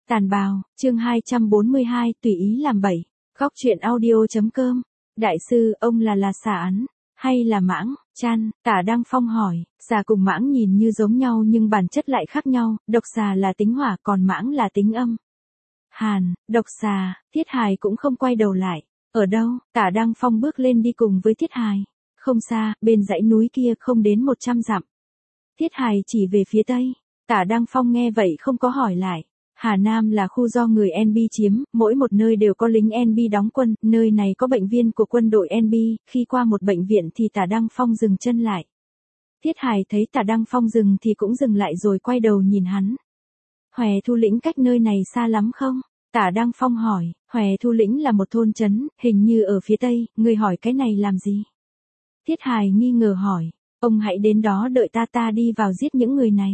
Tàn bào, chương 242, tùy ý làm bậy. Góc truyện audio.com. Đại sư, ông là xà ắn, hay là mãng, chăn? Tả Đăng Phong hỏi. Xà cùng mãng nhìn như giống nhau nhưng bản chất lại khác nhau, độc xà là tính hỏa còn mãng là tính âm. Hàn, độc xà, Thiết Hài cũng không quay đầu lại. Ở đâu? Tả Đăng Phong bước lên đi cùng với Thiết Hài. Không xa, bên dãy núi kia không đến 100 dặm. Thiết Hài chỉ về phía tây. Tả Đăng Phong nghe vậy không có hỏi lại. Hà Nam là khu do người NB chiếm, mỗi một nơi đều có lính NB đóng quân, nơi này có bệnh viên của quân đội NB, khi qua một bệnh viện thì Tả Đăng Phong dừng chân lại. Thiết Hài thấy Tả Đăng Phong dừng thì cũng dừng lại rồi quay đầu nhìn hắn. Hòe Thu Lĩnh cách nơi này xa lắm không? Tả Đăng Phong hỏi. Hòe Thu Lĩnh là một thôn trấn, hình như ở phía tây, người hỏi cái này làm gì? Thiết Hài nghi ngờ hỏi. Ông hãy đến đó đợi ta đi vào giết những người này.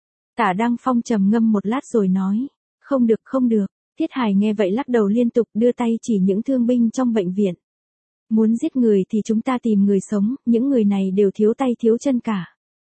Tả Đăng Phong trầm ngâm một lát rồi nói. Không được không được. Thiết Hài nghe vậy lắc đầu liên tục đưa tay chỉ những thương binh trong bệnh viện. Muốn giết người thì chúng ta tìm người sống, những người này đều thiếu tay thiếu chân cả.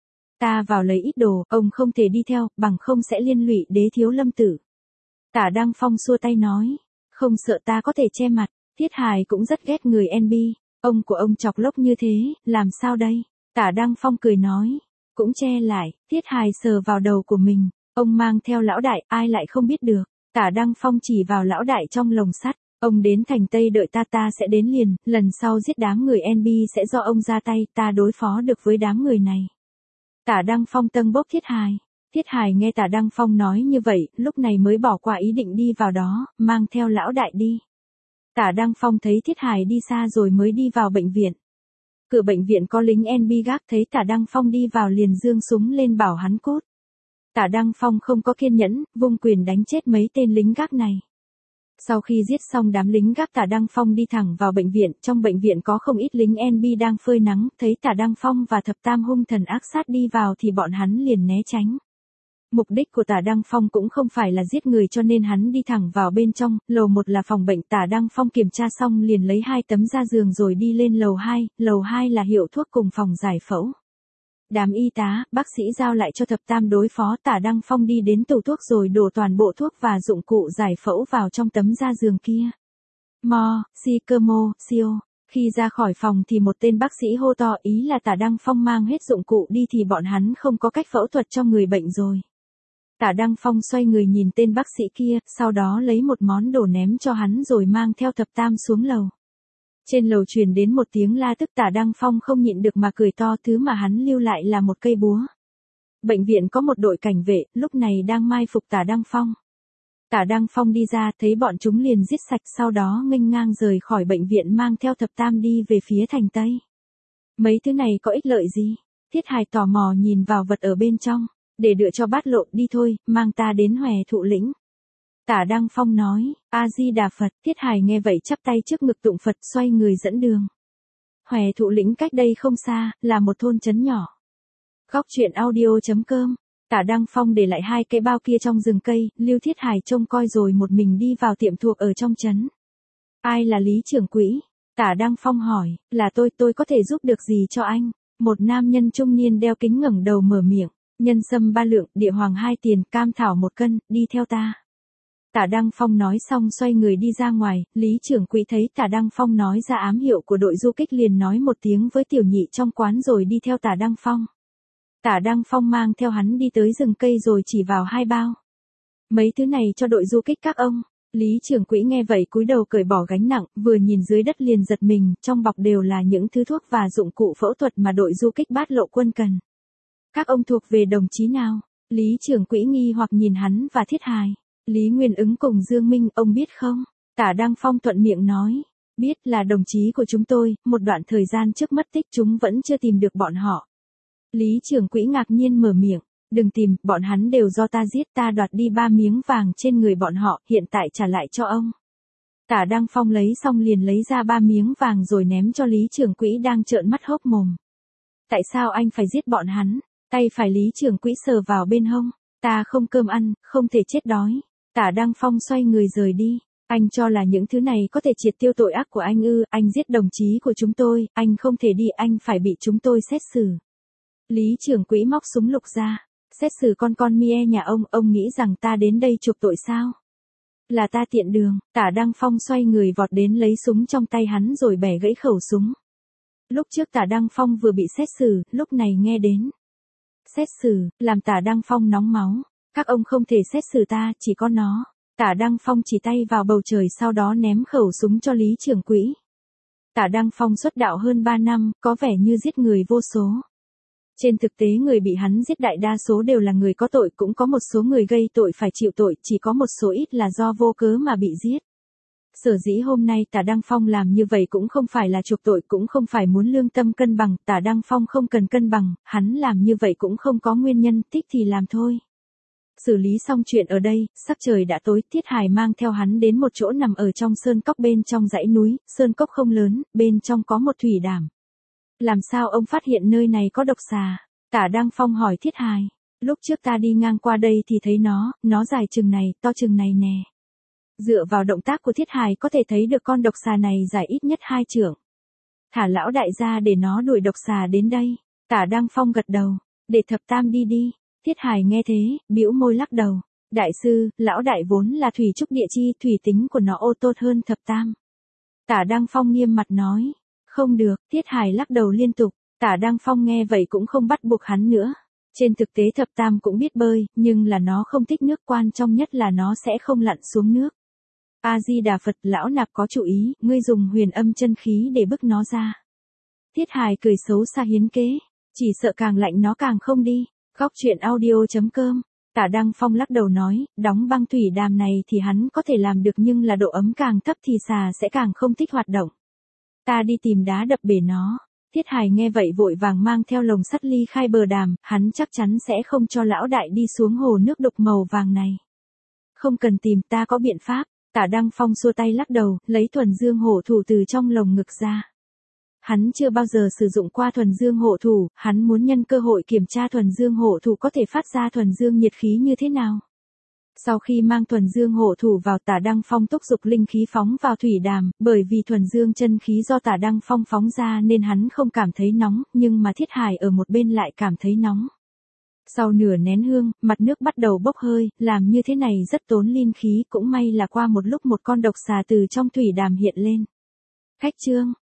Ta vào lấy ít đồ, ông không thể đi theo, bằng không sẽ liên lụy Đế Thiếu Lâm tử. Tả Đăng Phong xua tay nói. Không sợ ta có thể che mặt. Thiết Hài cũng rất ghét người NB. Ông của ông chọc lốc như thế, làm sao đây? Tả Đăng Phong cười nói. Cũng che lại. Thiết Hài sờ vào đầu của mình. Ông mang theo lão đại, ai lại không biết được. Tả Đăng Phong chỉ vào lão đại trong lồng sắt. Ông đến thành Tây đợi ta sẽ đến liền, lần sau giết đám người NB sẽ do ông ra tay, ta đối phó được với đám người này. Tả Đăng Phong tâng bốc Thiết Hài. Thiết Hài nghe Tả Đăng Phong nói như vậy, lúc này mới bỏ qua ý định đi vào đó, mang theo lão đại đi. Tả Đăng Phong thấy Thiết Hài đi xa rồi mới đi vào bệnh viện. Cửa bệnh viện có lính NB gác, thấy Tả Đăng Phong đi vào liền giương súng lên bảo hắn cút. Tả Đăng Phong không có kiên nhẫn, vung quyền đánh chết mấy tên lính gác này. Sau khi giết xong đám lính gác, Tả Đăng Phong đi thẳng vào bệnh viện, trong bệnh viện có không ít lính NB đang phơi nắng, thấy Tả Đăng Phong và thập tam hung thần ác sát đi vào thì bọn hắn liền né tránh. Mục đích của Tả Đăng Phong cũng không phải là giết người cho nên hắn đi thẳng vào bên trong, lầu 1 là phòng bệnh. Tả Đăng Phong kiểm tra xong liền lấy 2 tấm da giường rồi đi lên lầu 2 là hiệu thuốc cùng phòng giải phẫu. Đám y tá, bác sĩ giao lại cho thập tam đối phó. Tả Đăng Phong đi đến tủ thuốc rồi đổ toàn bộ thuốc và dụng cụ giải phẫu vào trong tấm da giường kia. Siêu. Khi ra khỏi phòng thì một tên bác sĩ hô to, ý là Tả Đăng Phong mang hết dụng cụ đi thì bọn hắn không có cách phẫu thuật cho người bệnh rồi. Tả Đăng Phong xoay người nhìn tên bác sĩ kia, sau đó lấy một món đồ ném cho hắn rồi mang theo thập tam xuống lầu. Trên lầu truyền đến một tiếng la tức. Tả Đăng Phong không nhịn được mà cười to, thứ mà hắn lưu lại là một cây búa. Bệnh viện có một đội cảnh vệ, lúc này đang mai phục Tả Đăng Phong. Tả Đăng Phong đi ra, thấy bọn chúng liền giết sạch, sau đó nghênh ngang rời khỏi bệnh viện mang theo thập tam đi về phía thành Tây. Mấy thứ này có ích lợi gì? Thiết Hài tò mò nhìn vào vật ở bên trong. Để đựa cho Bát Lộ, đi thôi, mang ta đến Hòe Thụ Lĩnh. Tả Đăng Phong nói. A Di Đà Phật. Thiết Hài nghe vậy chắp tay trước ngực tụng Phật, xoay người dẫn đường. Hòe Thụ Lĩnh cách đây không xa, là một thôn trấn nhỏ. Góc truyện audio.com. Tả Đăng Phong để lại 2 cái bao kia trong rừng cây, lưu Thiết Hài trông coi rồi một mình đi vào tiệm thuốc ở trong trấn. Ai là Lý trưởng quỹ? Tả Đăng Phong hỏi. Là tôi có thể giúp được gì cho anh? Một nam nhân trung niên đeo kính ngẩng đầu mở miệng. Nhân sâm 3 lượng, địa hoàng 2 tiền, cam thảo 1 cân, đi theo ta. Tả Đăng Phong nói xong xoay người đi ra ngoài. Lý trưởng quỹ thấy Tả Đăng Phong nói ra ám hiệu của đội du kích liền nói một tiếng với tiểu nhị trong quán rồi đi theo Tả Đăng Phong. Tả Đăng Phong mang theo hắn đi tới rừng cây rồi chỉ vào 2 bao. Mấy thứ này cho đội du kích các ông. Lý trưởng quỹ nghe vậy cúi đầu cởi bỏ gánh nặng, vừa nhìn dưới đất liền giật mình, trong bọc đều là những thứ thuốc và dụng cụ phẫu thuật mà đội du kích Bát Lộ quân cần. Các ông thuộc về đồng chí nào? Lý trưởng quỹ nghi hoặc nhìn hắn và Thiết Hài. Lý Nguyên Ứng cùng Dương Minh, ông biết không? Tả Đăng Phong thuận miệng nói. Biết, là đồng chí của chúng tôi, một đoạn thời gian trước mất tích chúng vẫn chưa tìm được bọn họ. Lý trưởng quỹ ngạc nhiên mở miệng. Đừng tìm, bọn hắn đều do ta giết, ta đoạt đi 3 miếng vàng trên người bọn họ, hiện tại trả lại cho ông. Tả Đăng Phong lấy xong liền lấy ra 3 miếng vàng rồi ném cho Lý trưởng quỹ đang trợn mắt hốc mồm. Tại sao anh phải giết bọn hắn? Tay phải Lý trưởng quỹ sờ vào bên hông. Ta không cơm ăn, không thể chết đói. Tả Đăng Phong xoay người rời đi. Anh cho là những thứ này có thể triệt tiêu tội ác của anh ư? Anh giết đồng chí của chúng tôi, anh không thể đi, anh phải bị chúng tôi xét xử. Lý trưởng quỹ móc súng lục ra. Xét xử con mie nhà ông nghĩ rằng ta đến đây chuộc tội sao? Là ta tiện đường, Tả Đăng Phong xoay người vọt đến lấy súng trong tay hắn rồi bẻ gãy khẩu súng. Lúc trước Tả Đăng Phong vừa bị xét xử, lúc này nghe đến. Xét xử, làm Tả Đăng Phong nóng máu. Các ông không thể xét xử ta, chỉ có nó. Tả Đăng Phong chỉ tay vào bầu trời sau đó ném khẩu súng cho Lý trưởng quỹ. Tả Đăng Phong xuất đạo hơn 3 năm, có vẻ như giết người vô số. Trên thực tế người bị hắn giết đại đa số đều là người có tội, cũng có một số người gây tội phải chịu tội, chỉ có một số ít là do vô cớ mà bị giết. Sở dĩ hôm nay Tả Đăng Phong làm như vậy cũng không phải là chuộc tội, cũng không phải muốn lương tâm cân bằng, Tả Đăng Phong không cần cân bằng, hắn làm như vậy cũng không có nguyên nhân, thích thì làm thôi. Xử lý xong chuyện ở đây, sắc trời đã tối, Thiết Hải mang theo hắn đến một chỗ nằm ở trong sơn cốc bên trong dãy núi, sơn cốc không lớn, bên trong có một thủy đàm. Làm sao ông phát hiện nơi này có độc xà? Tả Đăng Phong hỏi Thiết Hải. Lúc trước ta đi ngang qua đây thì thấy nó dài chừng này, to chừng này nè. Dựa vào động tác của Thiết Hải có thể thấy được con độc xà này dài ít nhất 2 trượng. Thả lão đại ra để nó đuổi độc xà đến đây. Tả Đăng Phong gật đầu. Để thập tam đi đi. Thiết Hải nghe thế, bĩu môi lắc đầu. Đại sư, lão đại vốn là thủy trúc địa chi, thủy tính của nó ô tốt hơn thập tam. Tả Đăng Phong nghiêm mặt nói. Không được, Thiết Hải lắc đầu liên tục. Tả Đăng Phong nghe vậy cũng không bắt buộc hắn nữa. Trên thực tế thập tam cũng biết bơi, nhưng là nó không thích nước, quan trọng nhất là nó sẽ không lặn xuống nước. A-di-đà Phật, lão nạp có chủ ý, ngươi dùng huyền âm chân khí để bức nó ra. Thiết Hải cười xấu xa hiến kế. Chỉ sợ càng lạnh nó càng không đi. Góc truyện audio.com. Tả Đăng Phong lắc đầu nói, đóng băng thủy đàm này thì hắn có thể làm được, nhưng là độ ấm càng thấp thì xà sẽ càng không thích hoạt động. Ta đi tìm đá đập bể nó. Thiết Hải nghe vậy vội vàng mang theo lồng sắt ly khai bờ đàm, hắn chắc chắn sẽ không cho lão đại đi xuống hồ nước đục màu vàng này. Không cần tìm, ta có biện pháp. Tả Đăng Phong xua tay lắc đầu, lấy thuần dương hổ thủ từ trong lồng ngực ra. Hắn chưa bao giờ sử dụng qua thuần dương hổ thủ, hắn muốn nhân cơ hội kiểm tra thuần dương hổ thủ có thể phát ra thuần dương nhiệt khí như thế nào. Sau khi mang thuần dương hổ thủ vào, Tả Đăng Phong thúc giục linh khí phóng vào thủy đàm, bởi vì thuần dương chân khí do Tả Đăng Phong phóng ra nên hắn không cảm thấy nóng, nhưng mà Thiết Hải ở một bên lại cảm thấy nóng. Sau nửa nén hương, mặt nước bắt đầu bốc hơi, làm như thế này rất tốn linh khí, cũng may là qua một lúc một con độc xà từ trong thủy đàm hiện lên. Khách chương